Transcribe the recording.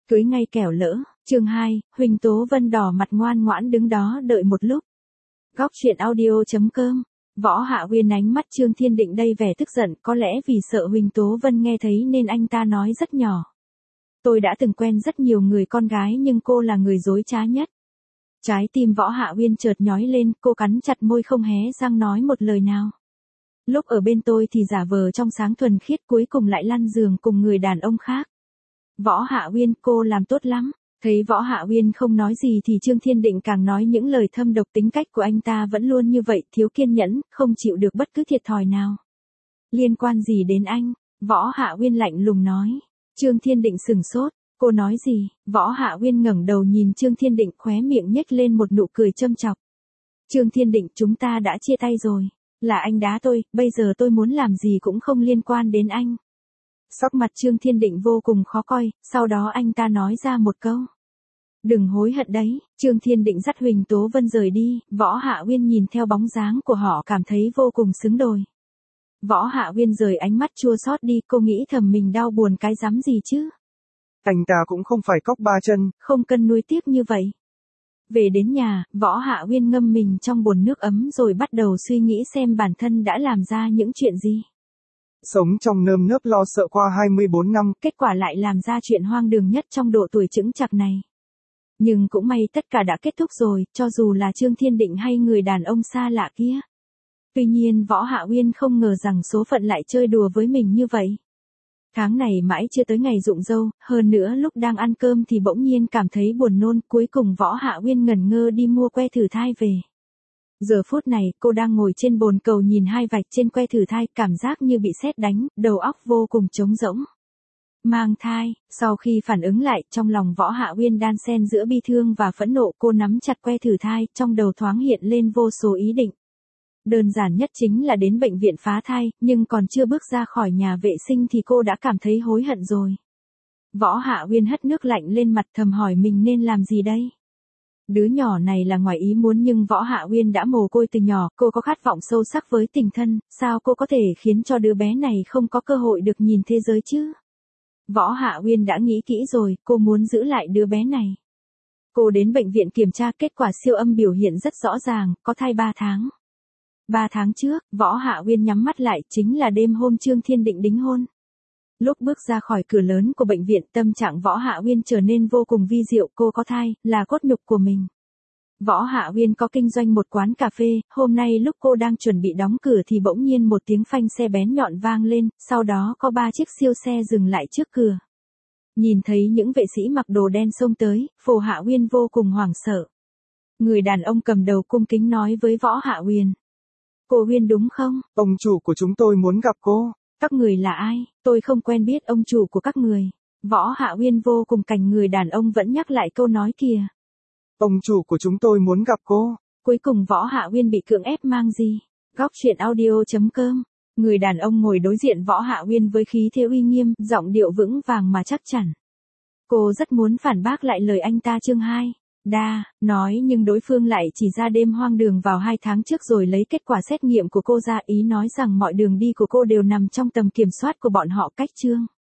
Cưới ngay kẻo lỡ, chương 2, Huỳnh Tố Vân đỏ mặt ngoan ngoãn đứng đó đợi một lúc. Góc truyện audio.com. Võ Hạ Uyên ánh mắt Trương Thiên Định đầy vẻ tức giận, có lẽ vì sợ Huỳnh Tố Vân nghe thấy nên anh ta nói rất nhỏ. Tôi đã từng quen rất nhiều người con gái nhưng cô là người dối trá nhất. Trái tim Võ Hạ Uyên chợt nhói lên, cô cắn chặt môi không hé răng nói một lời nào. Lúc ở bên tôi thì giả vờ trong sáng thuần khiết, cuối cùng lại lăn giường cùng người đàn ông khác. Võ Hạ Uyên, cô làm tốt lắm. Thấy Võ Hạ Uyên không nói gì thì Trương Thiên Định càng nói những lời thâm độc. Tính cách của anh ta vẫn luôn như vậy, thiếu kiên nhẫn, không chịu được bất cứ thiệt thòi nào. Liên quan gì đến anh? Võ Hạ Uyên lạnh lùng nói. Trương Thiên Định sửng sốt. Cô nói gì? Võ Hạ Uyên ngẩng đầu nhìn Trương Thiên Định, khóe miệng nhếch lên một nụ cười châm chọc. Trương Thiên Định, chúng ta đã chia tay rồi. Là anh đá tôi, bây giờ tôi muốn làm gì cũng không liên quan đến anh. Sắc mặt Trương Thiên Định vô cùng khó coi, sau đó anh ta nói ra một câu. Đừng hối hận đấy. Trương Thiên Định dắt Huỳnh Tố Vân rời đi, Võ Hạ Uyên nhìn theo bóng dáng của họ cảm thấy vô cùng xứng đôi. Võ Hạ Uyên rời ánh mắt chua xót đi, cô nghĩ thầm mình đau buồn cái rắm gì chứ. Anh ta cũng không phải cóc ba chân. Không cần nuối tiếc như vậy. Về đến nhà, Võ Hạ Uyên ngâm mình trong bồn nước ấm rồi bắt đầu suy nghĩ xem bản thân đã làm ra những chuyện gì. Sống trong nơm nớp lo sợ qua 24 năm, kết quả lại làm ra chuyện hoang đường nhất trong độ tuổi chững chạc này. Nhưng cũng may tất cả đã kết thúc rồi, cho dù là Trương Thiên Định hay người đàn ông xa lạ kia. Tuy nhiên Võ Hạ Uyên không ngờ rằng số phận lại chơi đùa với mình như vậy. Tháng này mãi chưa tới ngày rụng râu, hơn nữa lúc đang ăn cơm thì bỗng nhiên cảm thấy buồn nôn, cuối cùng Võ Hạ Uyên ngẩn ngơ đi mua que thử thai về. Giờ phút này, cô đang ngồi trên bồn cầu nhìn hai vạch trên que thử thai, cảm giác như bị sét đánh, đầu óc vô cùng trống rỗng. Mang thai, sau khi phản ứng lại, trong lòng Võ Hạ Uyên đan xen giữa bi thương và phẫn nộ, cô nắm chặt que thử thai, trong đầu thoáng hiện lên vô số ý định. Đơn giản nhất chính là đến bệnh viện phá thai, nhưng còn chưa bước ra khỏi nhà vệ sinh thì cô đã cảm thấy hối hận rồi. Võ Hạ Uyên hất nước lạnh lên mặt, thầm hỏi mình nên làm gì đây? Đứa nhỏ này là ngoài ý muốn nhưng Võ Hạ Uyên đã mồ côi từ nhỏ, cô có khát vọng sâu sắc với tình thân, sao cô có thể khiến cho đứa bé này không có cơ hội được nhìn thế giới chứ? Võ Hạ Uyên đã nghĩ kỹ rồi, cô muốn giữ lại đứa bé này. Cô đến bệnh viện kiểm tra, kết quả siêu âm biểu hiện rất rõ ràng, có thai 3 tháng. 3 tháng trước, Võ Hạ Uyên nhắm mắt lại, chính là đêm hôm Trương Thiên Định đính hôn. Lúc bước ra khỏi cửa lớn của bệnh viện, tâm trạng Võ Hạ Uyên trở nên vô cùng vi diệu, cô có thai, là cốt nhục của mình. Võ Hạ Uyên có kinh doanh một quán cà phê, hôm nay lúc cô đang chuẩn bị đóng cửa thì bỗng nhiên một tiếng phanh xe bén nhọn vang lên, sau đó có 3 chiếc siêu xe dừng lại trước cửa. Nhìn thấy những vệ sĩ mặc đồ đen xông tới, Phù Hạ Uyên vô cùng hoảng sợ. Người đàn ông cầm đầu cung kính nói với Võ Hạ Uyên. Cô Uyên đúng không? Ông chủ của chúng tôi muốn gặp cô. Các người là ai? Tôi không quen biết ông chủ của các người. Võ Hạ Uyên vô cùng cành người đàn ông vẫn nhắc lại câu nói kia. Ông chủ của chúng tôi muốn gặp cô. Cuối cùng Võ Hạ Uyên bị cưỡng ép mang gì? Góc truyện audio.com. Người đàn ông ngồi đối diện Võ Hạ Uyên với khí thế uy nghiêm, giọng điệu vững vàng mà chắc chắn. Cô rất muốn phản bác lại lời anh ta chương 2. Nói nhưng đối phương lại chỉ ra đêm hoang đường vào 2 tháng trước rồi lấy kết quả xét nghiệm của cô ra, ý nói rằng mọi đường đi của cô đều nằm trong tầm kiểm soát của bọn họ. Cách chương